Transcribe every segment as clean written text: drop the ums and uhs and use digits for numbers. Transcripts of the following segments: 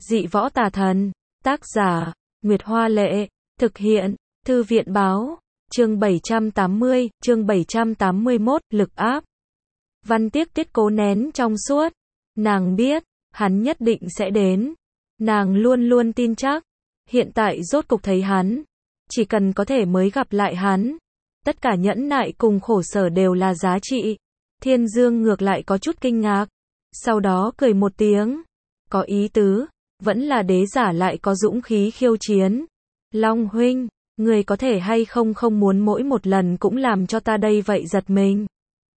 Dị võ tà thần. Tác giả, Nguyệt Hoa Lệ. Thực hiện, Thư viện Báo. Chương 780, chương 781, lực áp. Văn Tiếc Tiết cố nén trong suốt. Nàng biết, hắn nhất định sẽ đến. Nàng luôn luôn tin chắc. Hiện tại rốt cục thấy hắn. Chỉ cần có thể mới gặp lại hắn. Tất cả nhẫn nại cùng khổ sở đều là giá trị. Thiên Dương ngược lại có chút kinh ngạc. Sau đó cười một tiếng. Có ý tứ. Vẫn là đế giả lại có dũng khí khiêu chiến. Long huynh, người có thể hay không muốn mỗi một lần cũng làm cho ta đây vậy giật mình.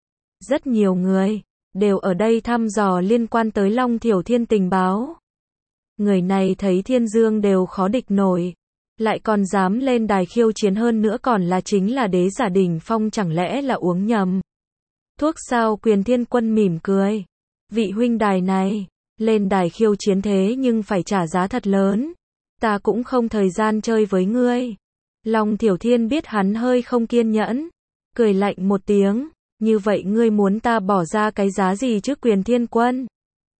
Rất nhiều người đều ở đây thăm dò liên quan tới Long Thiểu Thiên tình báo. Người này thấy Thiên Dương đều khó địch nổi, lại còn dám lên đài khiêu chiến, hơn nữa còn là chính là đế giả đỉnh phong, chẳng lẽ là uống nhầm thuốc sao? Quyền Thiên Quân mỉm cười. Vị huynh đài này, lên đài khiêu chiến thế nhưng phải trả giá thật lớn. Ta cũng không thời gian chơi với ngươi. Long Thiểu Thiên biết hắn hơi không kiên nhẫn, cười lạnh một tiếng. Như vậy ngươi muốn ta bỏ ra cái giá gì chứ? Quyền Thiên Quân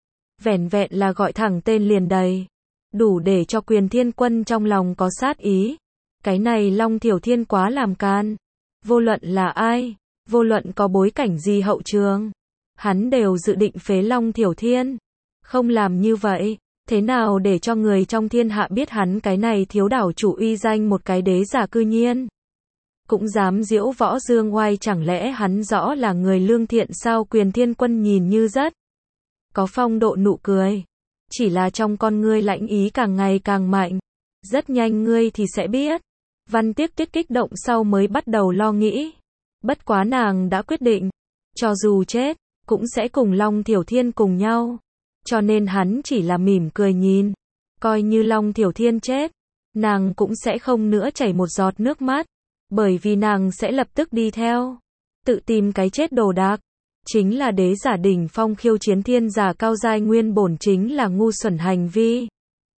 vẻn vẹn là gọi thẳng tên liền đầy đủ để cho Quyền Thiên Quân trong lòng có sát ý. Cái này Long Thiểu Thiên quá làm can. Vô luận là ai, vô luận có bối cảnh gì hậu trường, hắn đều dự định phế Long Thiểu Thiên. Không làm như vậy, thế nào để cho người trong thiên hạ biết hắn cái này thiếu đảo chủ uy danh một cái đế giả cư nhiên cũng dám diễu võ dương oai, chẳng lẽ hắn rõ là người lương thiện sao? Quyền Thiên Quân nhìn như rất có phong độ nụ cười, chỉ là trong con ngươi lãnh ý càng ngày càng mạnh. Rất nhanh ngươi thì sẽ biết. Văn Tiếc Tiết kích động sau mới bắt đầu lo nghĩ. Bất quá nàng đã quyết định, cho dù chết, cũng sẽ cùng Long Thiểu Thiên cùng nhau. Cho nên hắn chỉ là mỉm cười nhìn. Coi như Long Thiểu Thiên chết, nàng cũng sẽ không nữa chảy một giọt nước mắt. Bởi vì nàng sẽ lập tức đi theo, tự tìm cái chết đồ đạc. Chính là đế giả đỉnh phong khiêu chiến thiên giả cao giai nguyên bổn chính là ngu xuẩn hành vi.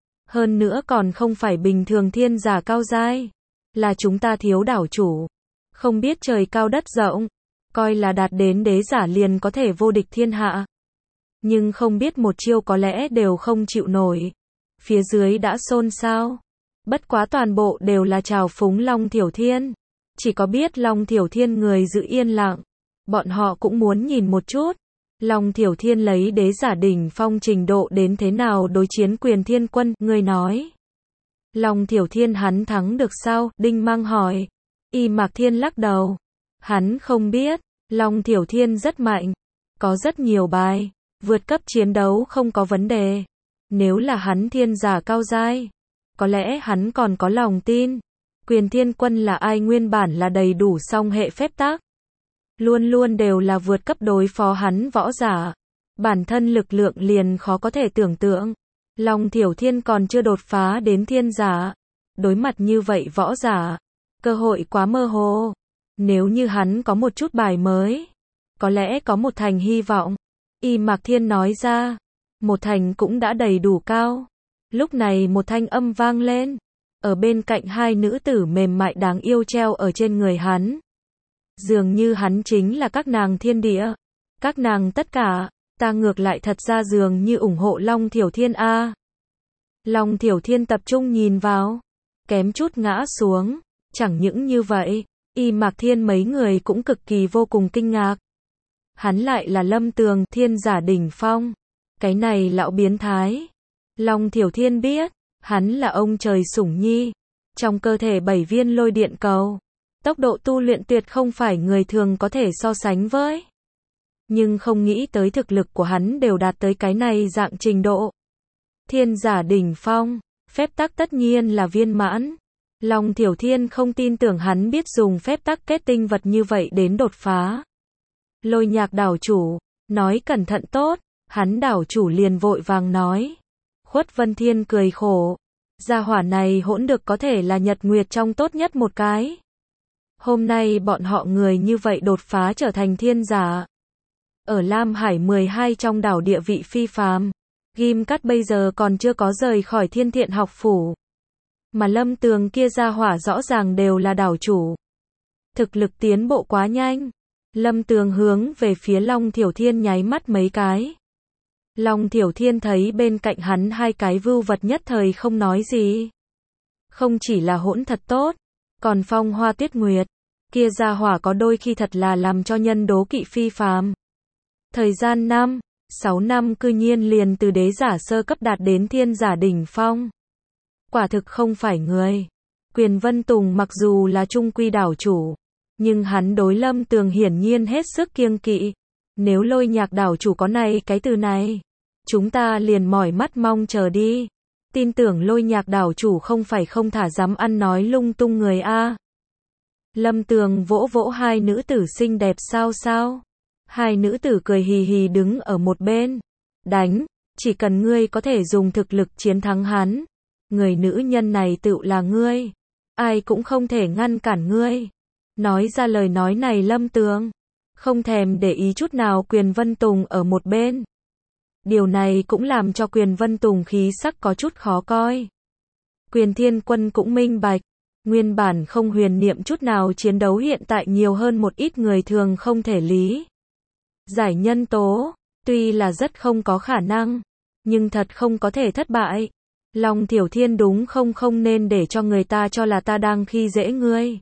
Hơn nữa còn không phải bình thường thiên giả cao giai, là chúng ta thiếu đảo chủ. Không biết trời cao đất rộng, coi là đạt đến đế giả liền có thể vô địch thiên hạ. Nhưng không biết một chiêu có lẽ đều không chịu nổi. Phía dưới đã xôn xao. Bất quá toàn bộ đều là trào phúng Long Thiểu Thiên. Chỉ có biết Long Thiểu Thiên người giữ yên lặng. Bọn họ cũng muốn nhìn một chút. Long Thiểu Thiên lấy đế giả đỉnh phong trình độ đến thế nào đối chiến Quyền Thiên Quân. Người nói Long Thiểu Thiên hắn thắng được sao? Đinh Mang hỏi. Y Mạc Thiên lắc đầu. Hắn không biết. Long Thiểu Thiên rất mạnh. Có rất nhiều bài. Vượt cấp chiến đấu không có vấn đề. Nếu là hắn thiên giả cao giai, có lẽ hắn còn có lòng tin. Quyền Thiên Quân là ai? Nguyên bản là đầy đủ song hệ phép tắc. Luôn luôn đều là vượt cấp đối phó hắn võ giả. Bản thân lực lượng liền khó có thể tưởng tượng. Long Thiểu Thiên còn chưa đột phá đến thiên giả. Đối mặt như vậy võ giả, cơ hội quá mơ hồ. Nếu như hắn có một chút bài mới, có lẽ có một thành hy vọng. Y Mạc Thiên nói ra. Một thành cũng đã đầy đủ cao. Lúc này một thanh âm vang lên. Ở bên cạnh hai nữ tử mềm mại đáng yêu treo ở trên người hắn. Dường như hắn chính là các nàng thiên địa. Các nàng tất cả. Ta ngược lại thật ra dường như ủng hộ Long Thiểu Thiên a. Long Thiểu Thiên tập trung nhìn vào, kém chút ngã xuống. Chẳng những như vậy, Y Mạc Thiên mấy người cũng cực kỳ vô cùng kinh ngạc. Hắn lại là Lâm Tường, thiên giả đỉnh phong. Cái này lão biến thái. Long Thiểu Thiên biết, hắn là ông trời sủng nhi. Trong cơ thể 7 viên lôi điện cầu. Tốc độ tu luyện tuyệt không phải người thường có thể so sánh với. Nhưng không nghĩ tới thực lực của hắn đều đạt tới cái này dạng trình độ. Thiên giả đỉnh phong, phép tắc tất nhiên là viên mãn. Long Thiểu Thiên không tin tưởng hắn biết dùng phép tắc kết tinh vật như vậy đến đột phá. Lôi Nhạc đảo chủ, nói cẩn thận tốt. Hắn đảo chủ liền vội vàng nói. Khuất Vân Thiên cười khổ. Gia hỏa này hỗn được có thể là nhật nguyệt trong tốt nhất một cái. Hôm nay bọn họ người như vậy đột phá trở thành thiên giả. Ở Lam Hải 12 trong đảo địa vị phi phàm. Ghim Cắt bây giờ còn chưa có rời khỏi Thiên Thiện học phủ. Mà Lâm Tường kia gia hỏa rõ ràng đều là đảo chủ. Thực lực tiến bộ quá nhanh. Lâm Tường hướng về phía Long Thiểu Thiên nháy mắt mấy cái. Long Thiểu Thiên thấy bên cạnh hắn hai cái vưu vật nhất thời không nói gì. Không chỉ là hỗn thật tốt, còn Phong Hoa Tuyết Nguyệt, kia gia hỏa có đôi khi thật là làm cho nhân đố kỵ phi phàm. Thời gian 6 năm cư nhiên liền từ đế giả sơ cấp đạt đến thiên giả đỉnh phong. Quả thực không phải người. Quyền Vân Tùng mặc dù là trung quy đảo chủ, nhưng hắn đối Lâm Tường hiển nhiên hết sức kiêng kỵ. Nếu Lôi Nhạc đảo chủ có này cái từ này, chúng ta liền mỏi mắt mong chờ đi. Tin tưởng Lôi Nhạc đảo chủ không phải không thả dám ăn nói lung tung người a. Lâm Tường vỗ vỗ hai nữ tử xinh đẹp sao. Hai nữ tử cười hì hì đứng ở một bên. Đánh, chỉ cần ngươi có thể dùng thực lực chiến thắng hắn. Người nữ nhân này tựu là ngươi. Ai cũng không thể ngăn cản ngươi. Nói ra lời nói này Lâm Tường không thèm để ý chút nào Quyền Vân Tùng ở một bên. Điều này cũng làm cho Quyền Vân Tùng khí sắc có chút khó coi. Quyền Thiên Quân cũng minh bạch. Nguyên bản không huyền niệm chút nào chiến đấu hiện tại nhiều hơn một ít người thường không thể lý giải nhân tố, tuy là rất không có khả năng, nhưng thật không có thể thất bại. Long Thiểu Thiên đúng không nên để cho người ta cho là ta đang khi dễ ngươi.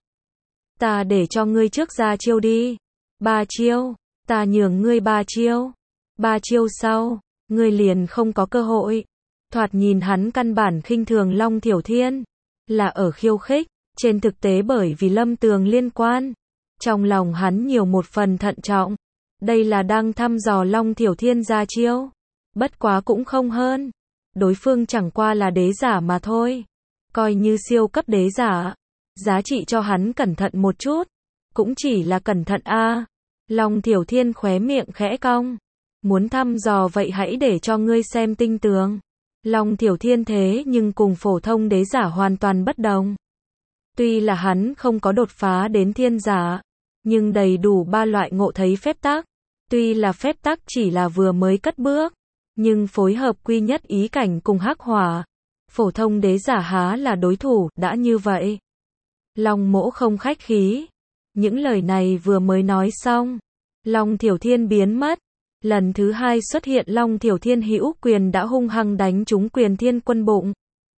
Ta để cho ngươi trước ra chiêu đi. 3 chiêu, ta nhường ngươi 3 chiêu. 3 chiêu sau, ngươi liền không có cơ hội. Thoạt nhìn hắn căn bản khinh thường Long Thiểu Thiên, là ở khiêu khích, trên thực tế bởi vì Lâm Tường liên quan. Trong lòng hắn nhiều một phần thận trọng. Đây là đang thăm dò Long Thiểu Thiên ra chiêu. Bất quá cũng không hơn. Đối phương chẳng qua là đế giả mà thôi. Coi như siêu cấp đế giả. Giá trị cho hắn cẩn thận một chút. Cũng chỉ là cẩn thận a. Long Thiểu Thiên khóe miệng khẽ cong. Muốn thăm dò vậy hãy để cho ngươi xem tinh tường. Long Thiểu Thiên thế nhưng cùng phổ thông đế giả hoàn toàn bất đồng. Tuy là hắn không có đột phá đến thiên giả, nhưng đầy đủ 3 loại ngộ thấy phép tắc. Tuy là phép tắc chỉ là vừa mới cất bước, nhưng phối hợp quy nhất ý cảnh cùng hắc hỏa, phổ thông đế giả há là đối thủ, đã như vậy. Long Mỗ không khách khí. Những lời này vừa mới nói xong, Long Thiểu Thiên biến mất. Lần thứ 2 xuất hiện Long Thiểu Thiên hữu quyền đã hung hăng đánh trúng Quyền Thiên Quân bụng.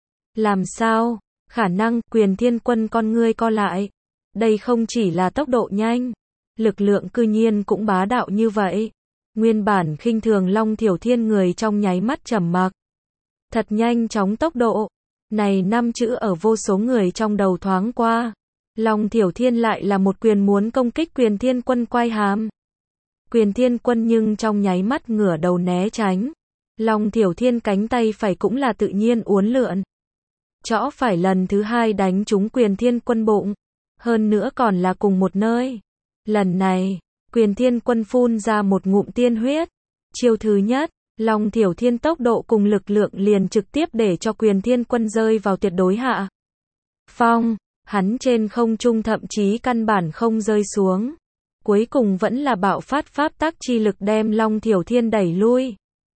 Làm sao? Khả năng, Quyền Thiên Quân con ngươi co lại. Đây không chỉ là tốc độ nhanh, lực lượng cư nhiên cũng bá đạo như vậy. Nguyên bản khinh thường Long Thiểu Thiên người trong nháy mắt trầm mặc. Thật nhanh chóng tốc độ. Này 5 chữ ở vô số người trong đầu thoáng qua. Long Thiểu Thiên lại là một quyền muốn công kích Quyền Thiên Quân quai hàm. Quyền Thiên Quân nhưng trong nháy mắt ngửa đầu né tránh. Long Thiểu Thiên cánh tay phải cũng là tự nhiên uốn lượn. Chõ phải lần thứ 2 đánh trúng Quyền Thiên Quân bụng. Hơn nữa còn là cùng một nơi. Lần này, Quyền Thiên Quân phun ra một ngụm tiên huyết. Chiêu thứ nhất, Long Thiểu Thiên tốc độ cùng lực lượng liền trực tiếp để cho Quyền Thiên Quân rơi vào tuyệt đối hạ phong. Hắn trên không trung thậm chí căn bản không rơi xuống. Cuối cùng vẫn là bạo phát pháp tắc chi lực đem Long Thiểu Thiên đẩy lui.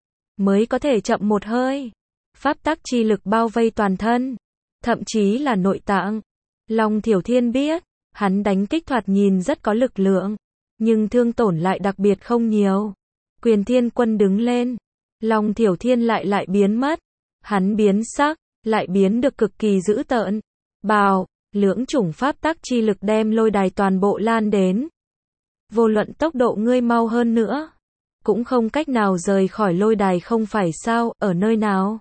Mới có thể chậm một hơi. Pháp tắc chi lực bao vây toàn thân, thậm chí là nội tạng. Long Thiểu Thiên biết, hắn đánh kích thoạt nhìn rất có lực lượng, nhưng thương tổn lại đặc biệt không nhiều. Quyền Thiên Quân đứng lên, Long Thiểu Thiên lại biến mất. Hắn biến sắc, lại biến được cực kỳ dữ tợn. Bào, lưỡng chủng pháp tắc chi lực đem lôi đài toàn bộ lan đến. Vô luận tốc độ ngươi mau hơn nữa, cũng không cách nào rời khỏi lôi đài không phải sao, ở nơi nào?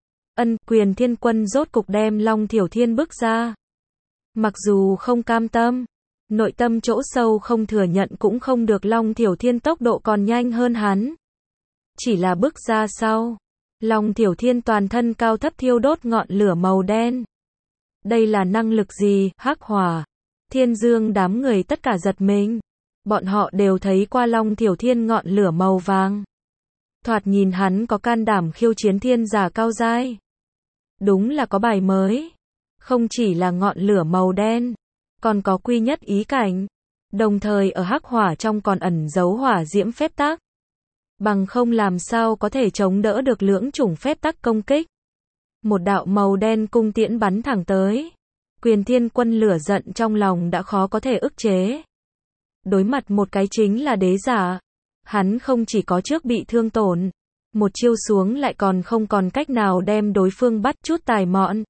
Quyền Thiên Quân rốt cục đem Long Thiểu Thiên bước ra. Mặc dù không cam tâm, nội tâm chỗ sâu không thừa nhận cũng không được Long Thiểu Thiên tốc độ còn nhanh hơn hắn. Chỉ là bước ra sau, Long Thiểu Thiên toàn thân cao thấp thiêu đốt ngọn lửa màu đen. Đây là năng lực gì? Hắc hỏa. Thiên Dương đám người tất cả giật mình. Bọn họ đều thấy qua Long Thiểu Thiên ngọn lửa màu vàng. Thoạt nhìn hắn có can đảm khiêu chiến thiên giả cao giai. Đúng là có bài mới. Không chỉ là ngọn lửa màu đen, còn có quy nhất ý cảnh. Đồng thời ở hắc hỏa trong còn ẩn giấu hỏa diễm phép tắc. Bằng không làm sao có thể chống đỡ được lưỡng chủng phép tắc công kích. Một đạo màu đen cung tiễn bắn thẳng tới. Quyền Thiên Quân lửa giận trong lòng đã khó có thể ức chế. Đối mặt một cái chính là đế giả. Hắn không chỉ có trước bị thương tổn, Một chiêu xuống lại còn không còn cách nào đem đối phương bắt chút tài mọn.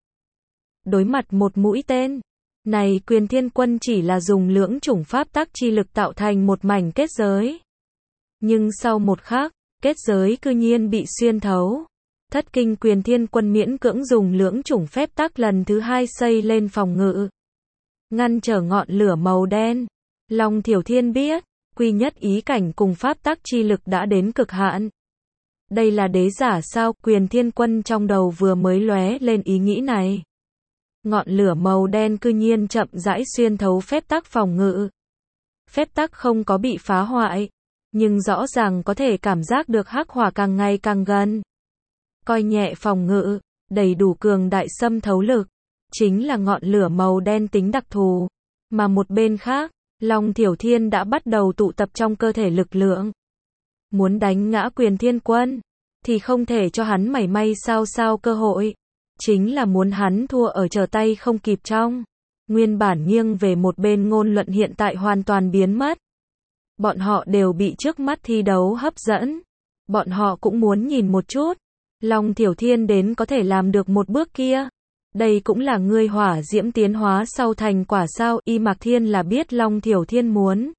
Đối mặt một mũi tên này, Quyền Thiên Quân chỉ là dùng lưỡng chủng pháp tắc chi lực tạo thành một mảnh kết giới. Nhưng sau một khắc, kết giới cư nhiên bị xuyên thấu. Thất kinh Quyền Thiên Quân miễn cưỡng dùng lưỡng chủng phép tắc lần thứ hai xây lên phòng ngự, ngăn trở ngọn lửa màu đen. Long Thiểu Thiên biết, quy nhất ý cảnh cùng pháp tắc chi lực đã đến cực hạn. Đây là đế giả sao? Quyền Thiên Quân trong đầu vừa mới lóe lên ý nghĩ này. Ngọn lửa màu đen cư nhiên chậm rãi xuyên thấu phép tắc phòng ngự. Phép tắc không có bị phá hoại, nhưng rõ ràng có thể cảm giác được hắc hỏa càng ngày càng gần. Coi nhẹ phòng ngự, đầy đủ cường đại xâm thấu lực, chính là ngọn lửa màu đen tính đặc thù. Mà một bên khác, Long Thiểu Thiên đã bắt đầu tụ tập trong cơ thể lực lượng. Muốn đánh ngã Quyền Thiên Quân, thì không thể cho hắn mảy may sao cơ hội. Chính là muốn hắn thua ở trở tay không kịp trong. Nguyên bản nghiêng về một bên ngôn luận hiện tại hoàn toàn biến mất. Bọn họ đều bị trước mắt thi đấu hấp dẫn. Bọn họ cũng muốn nhìn một chút. Long Thiểu Thiên đến có thể làm được một bước kia. Đây cũng là ngươi hỏa diễm tiến hóa sau thành quả sao? Y Mạc Thiên là biết Long Thiểu Thiên muốn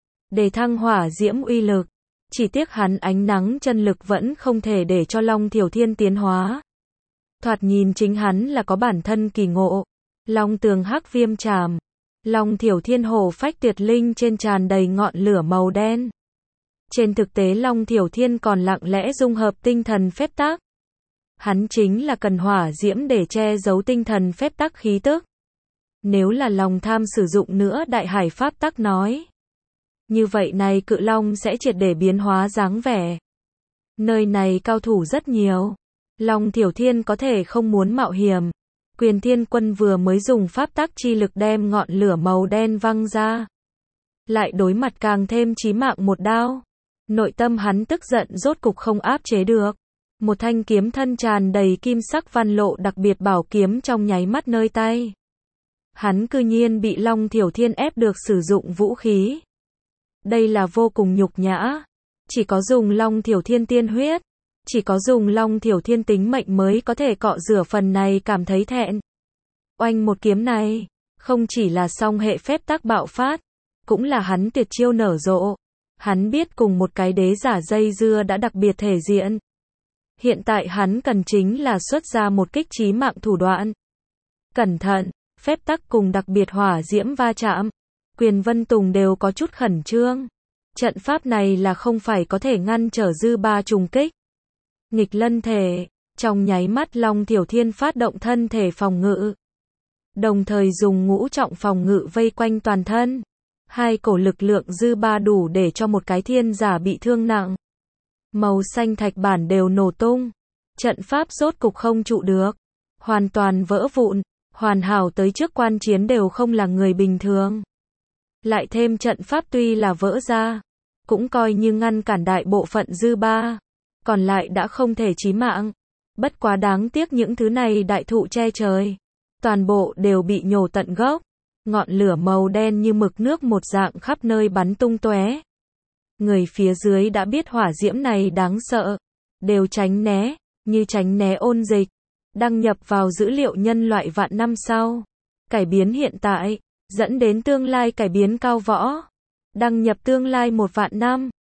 để thăng hỏa diễm uy lực. Chỉ tiếc hắn ánh nắng chân lực vẫn không thể để cho Long Thiểu Thiên tiến hóa. Thoạt nhìn chính hắn là có bản thân kỳ ngộ. Long tường hắc viêm trảm. Long Thiểu Thiên hổ phách tuyệt linh trên tràn đầy ngọn lửa màu đen. Trên thực tế Long Thiểu Thiên còn lặng lẽ dung hợp tinh thần phép tắc. Hắn chính là cần hỏa diễm để che giấu tinh thần phép tắc khí tức. Nếu là lòng tham sử dụng nữa đại hải pháp tắc nói, như vậy này cự long sẽ triệt để biến hóa dáng vẻ. Nơi này cao thủ rất nhiều. Long Thiểu Thiên có thể không muốn mạo hiểm. Quyền Thiên Quân vừa mới dùng pháp tắc chi lực đem ngọn lửa màu đen văng ra. Lại đối mặt càng thêm chí mạng một đao. Nội tâm hắn tức giận rốt cục không áp chế được. Một thanh kiếm thân tràn đầy kim sắc văn lộ đặc biệt bảo kiếm trong nháy mắt nơi tay. Hắn cư nhiên bị Long Thiểu Thiên ép được sử dụng vũ khí. Đây là vô cùng nhục nhã. Chỉ có dùng Long Thiểu Thiên tiên huyết, chỉ có dùng Long Thiểu Thiên tính mệnh mới có thể cọ rửa phần này cảm thấy thẹn. Oanh một kiếm này, không chỉ là song hệ phép tắc bạo phát, cũng là hắn tuyệt chiêu nở rộ. Hắn biết cùng một cái đế giả dây dưa đã đặc biệt thể diện. Hiện tại hắn cần chính là xuất ra một kích chí mạng thủ đoạn. Cẩn thận, phép tắc cùng đặc biệt hỏa diễm va chạm. Quyền Vân Tùng đều có chút khẩn trương. Trận pháp này là không phải có thể ngăn trở dư ba trùng kích. Nghịch lân thể, trong nháy mắt Long Thiểu Thiên phát động thân thể phòng ngự. Đồng thời dùng ngũ trọng phòng ngự vây quanh toàn thân. Hai cổ lực lượng dư ba đủ để cho một cái thiên giả bị thương nặng. Màu xanh thạch bản đều nổ tung. Trận pháp rốt cục không trụ được. Hoàn toàn vỡ vụn. Hoàn hảo tới trước quan chiến đều không là người bình thường. Lại thêm trận pháp tuy là vỡ ra, cũng coi như ngăn cản đại bộ phận dư ba. Còn lại đã không thể chí mạng. Bất quá đáng tiếc những thứ này đại thụ che trời. Toàn bộ đều bị nhổ tận gốc. Ngọn lửa màu đen như mực nước một dạng khắp nơi bắn tung tóe. Người phía dưới đã biết hỏa diễm này đáng sợ. Đều tránh né, như tránh né ôn dịch. Đăng nhập vào dữ liệu nhân loại vạn năm sau. Cải biến hiện tại, dẫn đến tương lai cải biến cao võ. Đăng nhập tương lai 1 vạn năm.